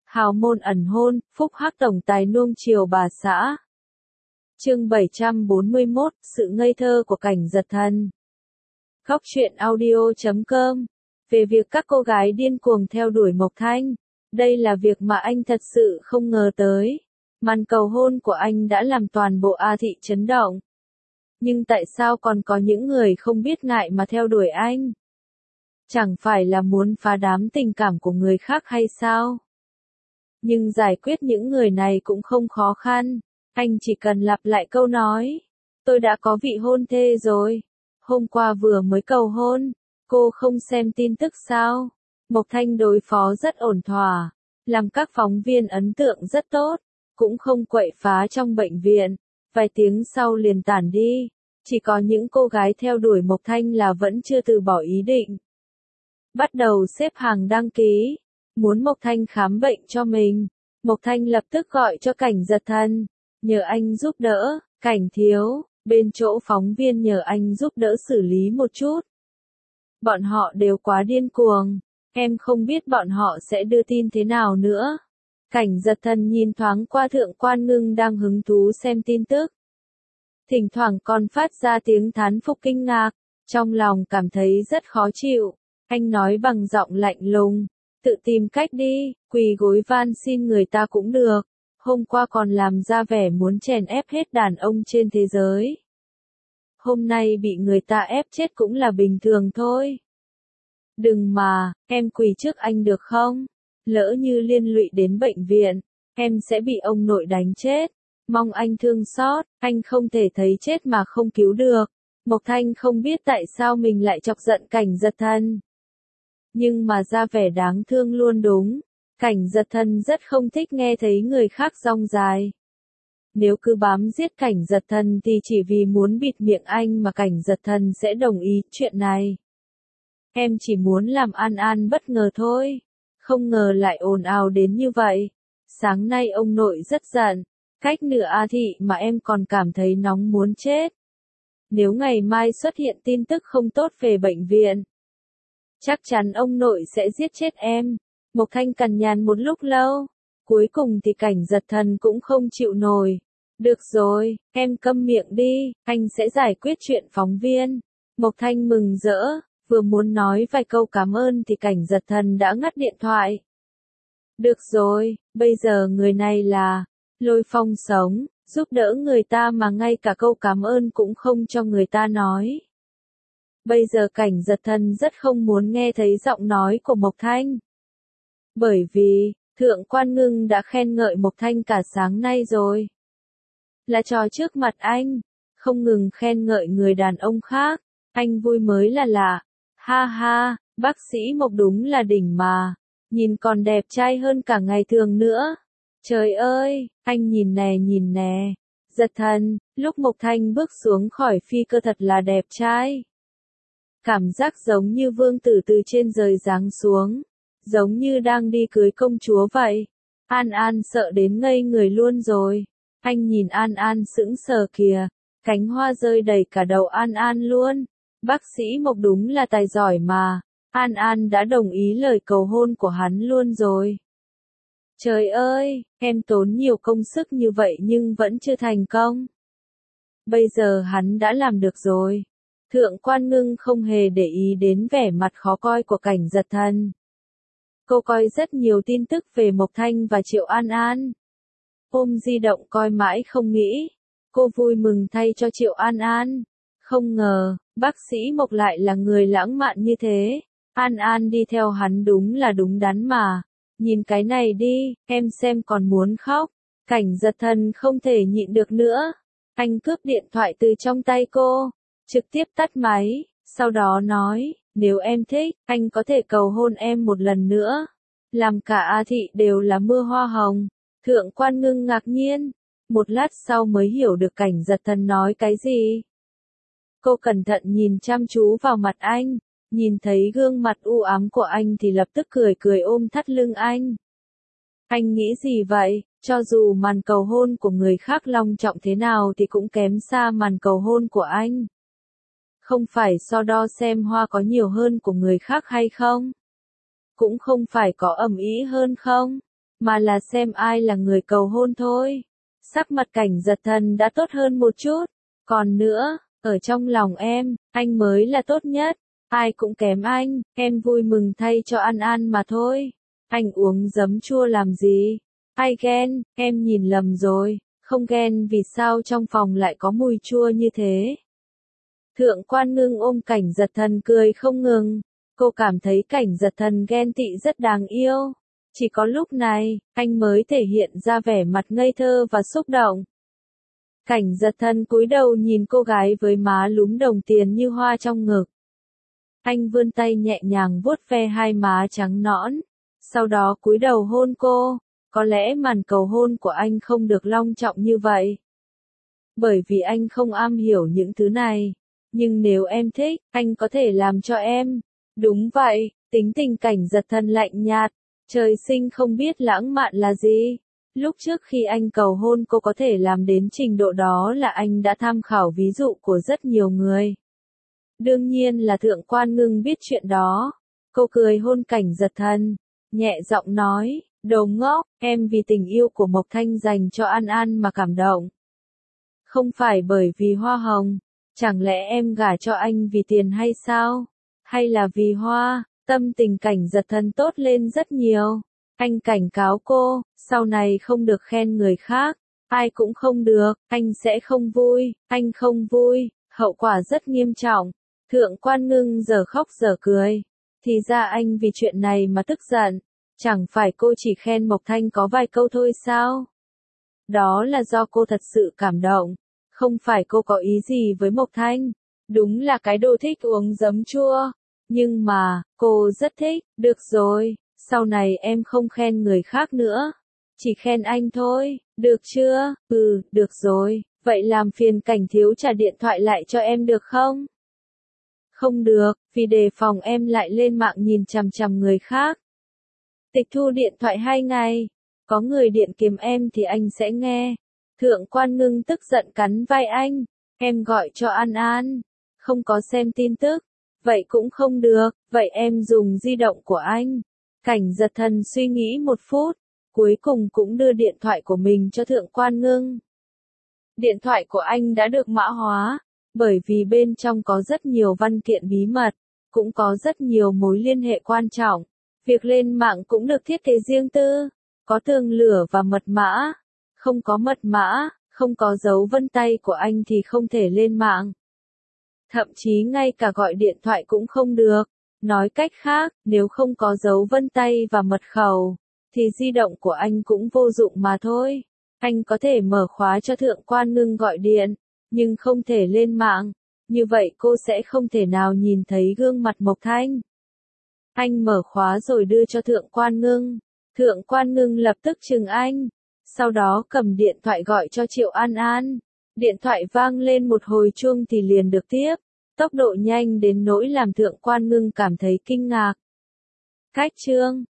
Hào môn ẩn hôn, phúc hắc tổng tài nuông chiều bà xã. Chương 741, sự ngây thơ của Cảnh Giật Thần. Góc truyện audio.com. Về việc các cô gái điên cuồng theo đuổi Mộc Thanh, đây là việc mà anh thật sự không ngờ tới. Màn cầu hôn của anh đã làm toàn bộ A Thị chấn động. Nhưng tại sao còn có những người không biết ngại mà theo đuổi anh? Chẳng phải là muốn phá đám tình cảm của người khác hay sao? Nhưng giải quyết những người này cũng không khó khăn. Anh chỉ cần lặp lại câu nói. Tôi đã có vị hôn thê rồi. Hôm qua vừa mới cầu hôn. Cô không xem tin tức sao? Mộc Thanh đối phó rất ổn thỏa. Làm các phóng viên ấn tượng rất tốt. Cũng không quậy phá trong bệnh viện. Vài tiếng sau liền tản đi. Chỉ có những cô gái theo đuổi Mộc Thanh là vẫn chưa từ bỏ ý định. Bắt đầu xếp hàng đăng ký. Muốn Mộc Thanh khám bệnh cho mình. Mộc Thanh lập tức gọi cho Cảnh Giật Thần. Nhờ anh giúp đỡ, Cảnh thiếu, bên chỗ phóng viên nhờ anh giúp đỡ xử lý một chút. Bọn họ đều quá điên cuồng, em không biết bọn họ sẽ đưa tin thế nào nữa. Cảnh Giật Thần nhìn thoáng qua Thượng Quan Ngưng đang hứng thú xem tin tức. Thỉnh thoảng còn phát ra tiếng thán phục kinh ngạc, trong lòng cảm thấy rất khó chịu. Anh nói bằng giọng lạnh lùng. Tự tìm cách đi, quỳ gối van xin người ta cũng được. Hôm qua còn làm ra vẻ muốn chèn ép hết đàn ông trên thế giới. Hôm nay bị người ta ép chết cũng là bình thường thôi. Đừng mà, em quỳ trước anh được không? Lỡ như liên lụy đến bệnh viện, em sẽ bị ông nội đánh chết. Mong anh thương xót, anh không thể thấy chết mà không cứu được. Mộc Thanh không biết tại sao mình lại chọc giận Cảnh Giật Thần. Nhưng mà ra vẻ đáng thương luôn đúng. Cảnh Giật Thần rất không thích nghe thấy người khác rong dài. Nếu cứ bám giết Cảnh Giật Thần thì chỉ vì muốn bịt miệng anh mà Cảnh Giật Thần sẽ đồng ý chuyện này. Em chỉ muốn làm An An bất ngờ thôi. Không ngờ lại ồn ào đến như vậy. Sáng nay ông nội rất giận. Cách nửa A Thị mà em còn cảm thấy nóng muốn chết. Nếu ngày mai xuất hiện tin tức không tốt về bệnh viện, chắc chắn ông nội sẽ giết chết em. Mộc Thanh cằn nhằn một lúc lâu. Cuối cùng thì Cảnh Giật Thần cũng không chịu nổi. Được rồi, em câm miệng đi, anh sẽ giải quyết chuyện phóng viên. Mộc Thanh mừng rỡ, vừa muốn nói vài câu cảm ơn thì Cảnh Giật Thần đã ngắt điện thoại. Được rồi, bây giờ người này là Lôi Phong sống, giúp đỡ người ta mà ngay cả câu cảm ơn cũng không cho người ta nói. Bây giờ Cảnh Giật Thần rất không muốn nghe thấy giọng nói của Mộc Thanh. Bởi vì, Thượng Quan Ngưng đã khen ngợi Mộc Thanh cả sáng nay rồi. Là trò trước mặt anh, không ngừng khen ngợi người đàn ông khác, anh vui mới là lạ. Ha ha, bác sĩ Mộc đúng là đỉnh mà, nhìn còn đẹp trai hơn cả ngày thường nữa. Trời ơi, anh nhìn nè. Giật Thần, lúc Mộc Thanh bước xuống khỏi phi cơ thật là đẹp trai. Cảm giác giống như vương tử từ trên trời giáng xuống, giống như đang đi cưới công chúa vậy. An An sợ đến ngây người luôn rồi. Anh nhìn An An sững sờ kìa, cánh hoa rơi đầy cả đầu An An luôn. Bác sĩ Mộc đúng là tài giỏi mà. An An đã đồng ý lời cầu hôn của hắn luôn rồi. Trời ơi, em tốn nhiều công sức như vậy nhưng vẫn chưa thành công. Bây giờ hắn đã làm được rồi. Thượng Quan Ngưng không hề để ý đến vẻ mặt khó coi của Cảnh Giật Thần. Cô coi rất nhiều tin tức về Mộc Thanh và Triệu An An. Ôm di động coi mãi không nghĩ. Cô vui mừng thay cho Triệu An An. Không ngờ, bác sĩ Mộc lại là người lãng mạn như thế. An An đi theo hắn đúng là đúng đắn mà. Nhìn cái này đi, em xem còn muốn khóc. Cảnh Giật Thần không thể nhịn được nữa. Anh cướp điện thoại từ trong tay cô, trực tiếp tắt máy, sau đó nói, nếu em thích, anh có thể cầu hôn em một lần nữa. Làm cả A Thị đều là mưa hoa hồng. Thượng Quan Ngưng ngạc nhiên, một lát sau mới hiểu được Cảnh Giật Thần nói cái gì. Cô cẩn thận nhìn chăm chú vào mặt anh, nhìn thấy gương mặt u ám của anh thì lập tức cười ôm thắt lưng anh. Anh nghĩ gì vậy? Cho dù màn cầu hôn của người khác long trọng thế nào thì cũng kém xa màn cầu hôn của anh. Không phải so đo xem hoa có nhiều hơn của người khác hay không? Cũng không phải có ầm ĩ hơn không? mà là xem ai là người cầu hôn thôi. Sắc mặt Cảnh Giật Thần đã tốt hơn một chút. Còn nữa, ở trong lòng em, anh mới là tốt nhất. Ai cũng kém anh, em vui mừng thay cho An An mà thôi. Anh uống giấm chua làm gì? Ai ghen, em nhìn lầm rồi. Không ghen vì sao trong phòng lại có mùi chua như thế. Thượng Quan Ngưng ôm Cảnh Giật Thần cười không ngừng. Cô cảm thấy Cảnh Giật Thần ghen tị rất đáng yêu. Chỉ có lúc này, anh mới thể hiện ra vẻ mặt ngây thơ và xúc động. Cảnh Giật Thần cúi đầu nhìn cô gái với má lúm đồng tiền như hoa trong ngực. Anh vươn tay nhẹ nhàng vuốt ve hai má trắng nõn, sau đó cúi đầu hôn cô. Có lẽ màn cầu hôn của anh không được long trọng như vậy. Bởi vì anh không am hiểu những thứ này. Nhưng nếu em thích, anh có thể làm cho em. Đúng vậy, tính tình Cảnh Giật Thần lạnh nhạt. Trời sinh không biết lãng mạn là gì. Lúc trước khi anh cầu hôn cô có thể làm đến trình độ đó là anh đã tham khảo ví dụ của rất nhiều người. Đương nhiên là Thượng Quan Ngưng biết chuyện đó. Cô cười hôn Cảnh Giật Thần, nhẹ giọng nói, đồ ngốc, em vì tình yêu của Mộc Thanh dành cho An An mà cảm động. Không phải bởi vì hoa hồng, chẳng lẽ em gả cho anh vì tiền hay sao? Hay là vì hoa? Tâm tình Cảnh Giật Thần tốt lên rất nhiều. Anh cảnh cáo cô, sau này không được khen người khác, ai cũng không được, anh sẽ không vui, anh không vui, hậu quả rất nghiêm trọng. Thượng Quan Ngưng giờ khóc giờ cười. Thì ra anh vì chuyện này mà tức giận. Chẳng phải cô chỉ khen Mộc Thanh có vài câu thôi sao? Đó là do cô thật sự cảm động. Không phải cô có ý gì với Mộc Thanh. Đúng là cái đồ thích uống giấm chua. Nhưng mà, cô rất thích. Được rồi, sau này em không khen người khác nữa. Chỉ khen anh thôi, được chưa? Ừ, được rồi. Vậy làm phiền Cảnh thiếu trả điện thoại lại cho em được không? Không được, vì đề phòng em lại lên mạng nhìn chằm chằm người khác. Tịch thu điện thoại 2 ngày. Có người điện kiếm em thì anh sẽ nghe. Thượng Quan Ngưng tức giận cắn vai anh. Em gọi cho An An. Không có xem tin tức. Vậy cũng không được, vậy em dùng di động của anh. Cảnh Giật Thần suy nghĩ một phút. Cuối cùng cũng đưa điện thoại của mình cho Thượng Quan Ngưng. Điện thoại của anh đã được mã hóa. Bởi vì bên trong có rất nhiều văn kiện bí mật. Cũng có rất nhiều mối liên hệ quan trọng. Việc lên mạng cũng được thiết kế riêng tư, có tường lửa và mật mã. Không có mật mã, không có dấu vân tay của anh thì không thể lên mạng. Thậm chí ngay cả gọi điện thoại cũng không được. Nói cách khác, nếu không có dấu vân tay và mật khẩu, thì di động của anh cũng vô dụng mà thôi. Anh có thể mở khóa cho Thượng Quan Ngưng gọi điện, nhưng không thể lên mạng. Như vậy cô sẽ không thể nào nhìn thấy gương mặt Mộc Thanh. Anh mở khóa rồi đưa cho Thượng Quan Ngưng. Thượng Quan Ngưng lập tức chừng anh. Sau đó cầm điện thoại gọi cho Triệu An An. Điện thoại vang lên một hồi chuông thì liền được tiếp. Tốc độ nhanh đến nỗi làm Thượng Quan Ngưng cảm thấy kinh ngạc. Cách chương